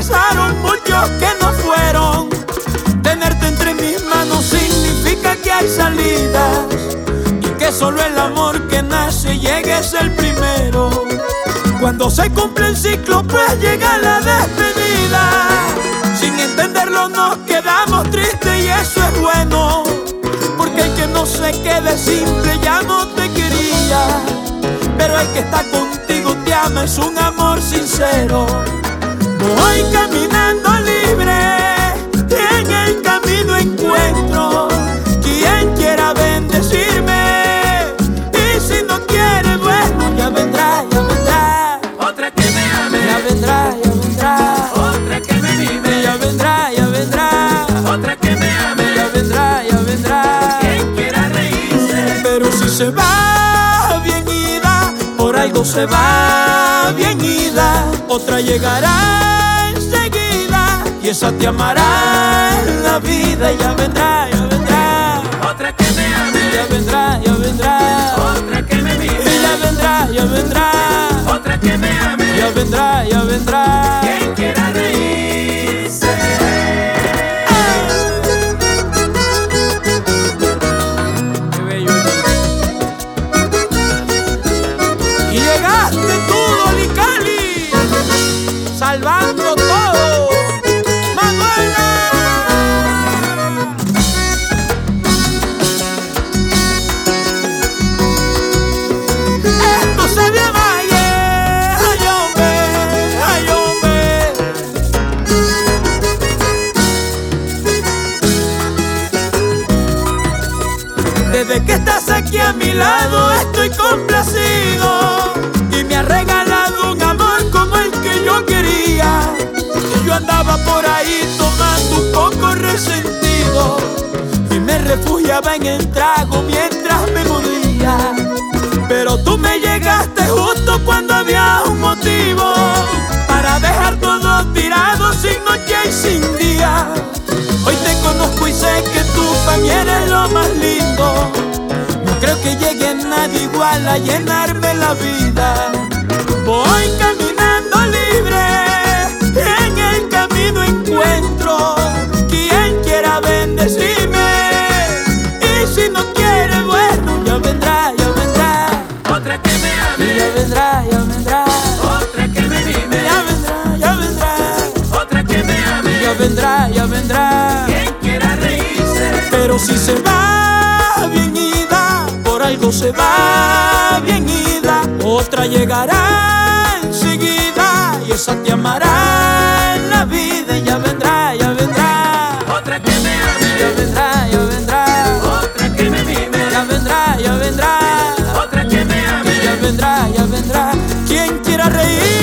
pasaron, muchos que no fueron. Tenerte entre mis manos significa que hay salidas y que solo el amor que nace llega es el primero. Cuando se cumple el ciclo pues llega la despedida. Sin entenderlo nos quedamos tristes y eso es bueno, porque el que no se quede simple ya no te quería. Pero el que está contigo te ama, es un amor sincero. Voy caminando libre y en el camino encuentro quien quiera bendecirme. Y si no quiere, bueno, ya vendrá, ya vendrá. Otra que me ame, ya vendrá, ya vendrá. otra que me mime, ya vendrá, ya vendrá. otra que me ame, ya vendrá, ya vendrá. quien quiera reírse. Pero si se va bien ida, por algo se va bien ida. Otra llegará enseguida y esa te amará en la vida. Ya vendrá, ya vendrá. Otra que me ame, Ya vendrá, ya vendrá. otra que me mime, Ya vendrá, ya vendrá. otra que me ame, Ya vendrá, ya vendrá. quien quiera reírse. Qué bello. Y llegaste tú, Dolicali, salvando todo. Manuela. Esto se llama ayer. Ay, hombre, ay, hombre. Desde que estás aquí a mi lado estoy complacido y me has regalado un amor como el que yo quería. Yo andaba por ahí tomando un poco resentido y me refugiaba en el trago mientras me moría. Pero tú me llegaste justo cuando había un motivo para dejar todo tirado sin noche y sin día. Hoy te conozco y sé que tú para mí eres lo más lindo. No creo que llegue nadie igual a llenarme la vida. Voy caminando libre y en el camino encuentro quien quiera bendecirme. Y si no quiere, bueno, ya vendrá, ya vendrá. Otra que me ame, Ya vendrá, ya vendrá. otra que me mime, Ya vendrá, ya vendrá. otra que me ame, Ya vendrá, ya vendrá. quien quiera reírse. Pero si se va bien ida, por algo se va bien ida. Otra llegará enseguida y esa te amará en la vida. Y ya vendrá, ya vendrá. Otra que me ame, Ya vendrá, ya vendrá. otra que me mime, Ya vendrá, ya vendrá. otra que me ame, Ya vendrá, ya vendrá. Quien quiera reír.